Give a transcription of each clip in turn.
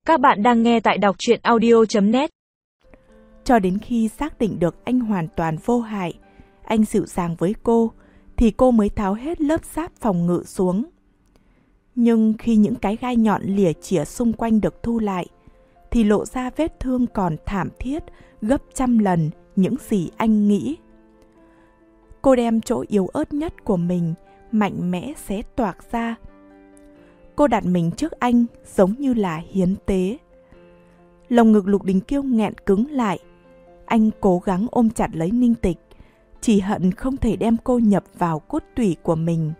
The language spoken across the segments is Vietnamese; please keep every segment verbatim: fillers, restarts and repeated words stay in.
Các bạn đang nghe tại đọc truyện audio chấm net. Cho đến khi xác định được anh hoàn toàn vô hại, anh dịu dàng với cô, thì cô mới tháo hết lớp giáp phòng ngự xuống. Nhưng khi những cái gai nhọn lìa chĩa xung quanh được thu lại, thì lộ ra vết thương còn thảm thiết gấp trăm lần những gì anh nghĩ. Cô đem chỗ yếu ớt nhất của mình mạnh mẽ xé toạc ra. Cô đặt mình trước anh giống như là hiến tế. Lồng ngực Lục Đình Kiêu nghẹn cứng lại. Anh cố gắng ôm chặt lấy Ninh Tịch, chỉ hận không thể đem cô nhập vào cốt tủy của mình.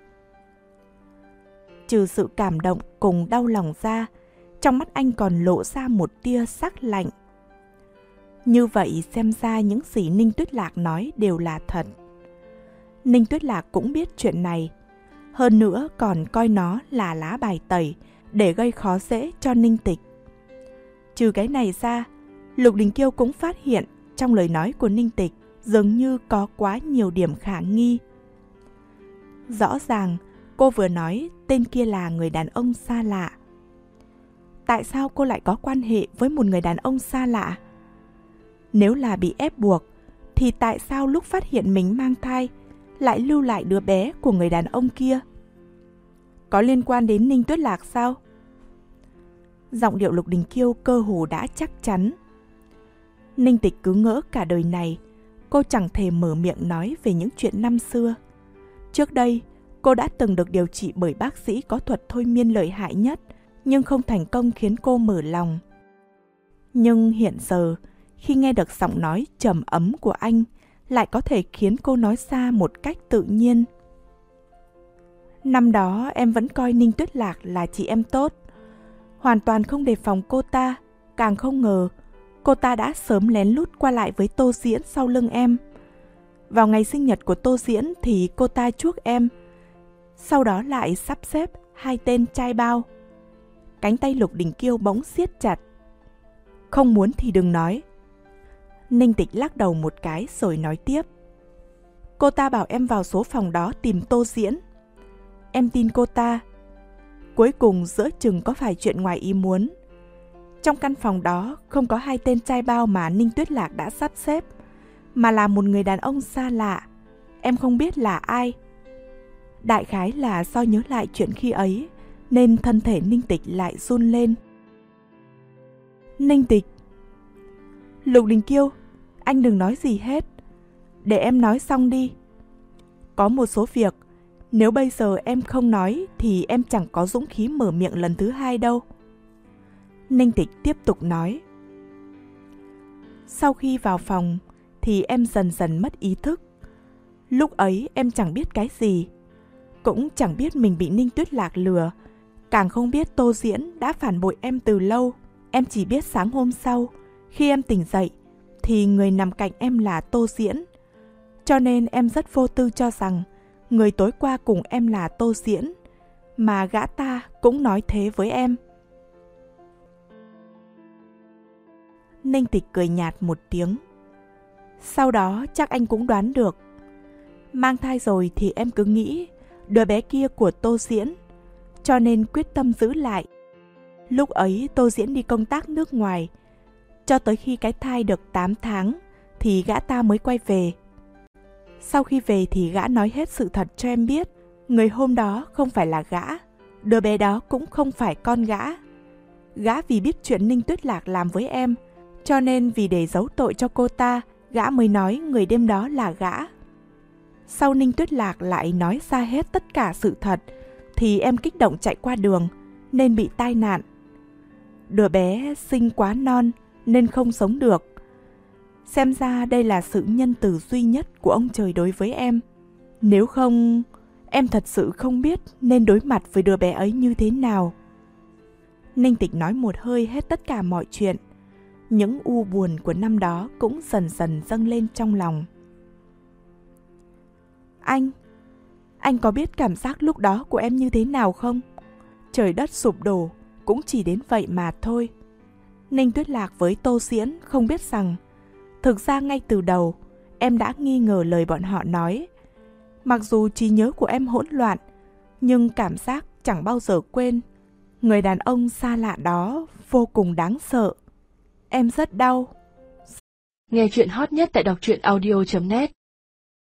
Trừ sự cảm động cùng đau lòng ra, trong mắt anh còn lộ ra một tia sắc lạnh. Như vậy xem ra những gì Ninh Tuyết Lạc nói đều là thật. Ninh Tuyết Lạc cũng biết chuyện này, hơn nữa còn coi nó là lá bài tẩy để gây khó dễ cho Ninh Tịch. Trừ cái này ra, Lục Đình Kiêu cũng phát hiện trong lời nói của Ninh Tịch dường như có quá nhiều điểm khả nghi. Rõ ràng cô vừa nói tên kia là người đàn ông xa lạ. Tại sao cô lại có quan hệ với một người đàn ông xa lạ? Nếu là bị ép buộc, thì tại sao lúc phát hiện mình mang thai lại lưu lại đứa bé của người đàn ông kia? Có liên quan đến Ninh Tuyết Lạc sao? Giọng điệu Lục Đình Kiêu cơ hồ đã chắc chắn. Ninh Tịch cứ ngỡ cả đời này cô chẳng thể mở miệng nói về những chuyện năm xưa. Trước đây, cô đã từng được điều trị bởi bác sĩ có thuật thôi miên lợi hại nhất, nhưng không thành công khiến cô mở lòng. Nhưng hiện giờ, khi nghe được giọng nói trầm ấm của anh, lại có thể khiến cô nói ra một cách tự nhiên. Năm đó em vẫn coi Ninh Tuyết Lạc là chị em tốt, hoàn toàn không đề phòng cô ta, càng không ngờ cô ta đã sớm lén lút qua lại với Tô Diễn sau lưng em. Vào ngày sinh nhật của Tô Diễn thì cô ta chuốc em, sau đó lại sắp xếp hai tên trai bao. Cánh tay Lục Đình Kiêu bỗng siết chặt. Không muốn thì đừng nói. Ninh Tịch lắc đầu một cái rồi nói tiếp. Cô ta bảo em vào số phòng đó tìm Tô Diễn. Em tin cô ta. Cuối cùng giữa chừng có phải chuyện ngoài ý muốn. Trong căn phòng đó không có hai tên trai bao mà Ninh Tuyết Lạc đã sắp xếp, mà là một người đàn ông xa lạ. Em không biết là ai. Đại khái là do nhớ lại chuyện khi ấy, nên thân thể Ninh Tịch lại run lên. Ninh Tịch. Lục Đình Kiêu, anh đừng nói gì hết. Để em nói xong đi. Có một số việc, nếu bây giờ em không nói thì em chẳng có dũng khí mở miệng lần thứ hai đâu. Ninh Tịch tiếp tục nói. Sau khi vào phòng thì em dần dần mất ý thức. Lúc ấy em chẳng biết cái gì, cũng chẳng biết mình bị Ninh Tuyết Lạc lừa, càng không biết Tô Diễn đã phản bội em từ lâu. Em chỉ biết sáng hôm sau, khi em tỉnh dậy, thì người nằm cạnh em là Tô Diễn. Cho nên em rất vô tư cho rằng người tối qua cùng em là Tô Diễn, mà gã ta cũng nói thế với em. Ninh Tịch cười nhạt một tiếng. Sau đó chắc anh cũng đoán được. Mang thai rồi thì em cứ nghĩ đứa bé kia của Tô Diễn, cho nên quyết tâm giữ lại. Lúc ấy Tô Diễn đi công tác nước ngoài, cho tới khi cái thai được tám tháng thì gã ta mới quay về. Sau khi về thì gã nói hết sự thật cho em biết. Người hôm đó không phải là gã, đứa bé đó cũng không phải con gã. Gã vì biết chuyện Ninh Tuyết Lạc làm với em, cho nên vì để giấu tội cho cô ta, gã mới nói người đêm đó là gã. Sau Ninh Tuyết Lạc lại nói ra hết tất cả sự thật, thì em kích động chạy qua đường nên bị tai nạn. Đứa bé sinh quá non nên không sống được. Xem ra đây là sự nhân từ duy nhất của ông trời đối với em. Nếu không, em thật sự không biết nên đối mặt với đứa bé ấy như thế nào. Ninh Tịch nói một hơi hết tất cả mọi chuyện. Những u buồn của năm đó cũng dần dần dâng lên trong lòng. Anh, anh có biết cảm giác lúc đó của em như thế nào không? Trời đất sụp đổ, cũng chỉ đến vậy mà thôi. Ninh Tuyết Lạc với Tô Diễn không biết rằng, thực ra ngay từ đầu, em đã nghi ngờ lời bọn họ nói. Mặc dù trí nhớ của em hỗn loạn, nhưng cảm giác chẳng bao giờ quên. Người đàn ông xa lạ đó vô cùng đáng sợ. Em rất đau. Nghe chuyện hot nhất tại đọc truyện audio chấm net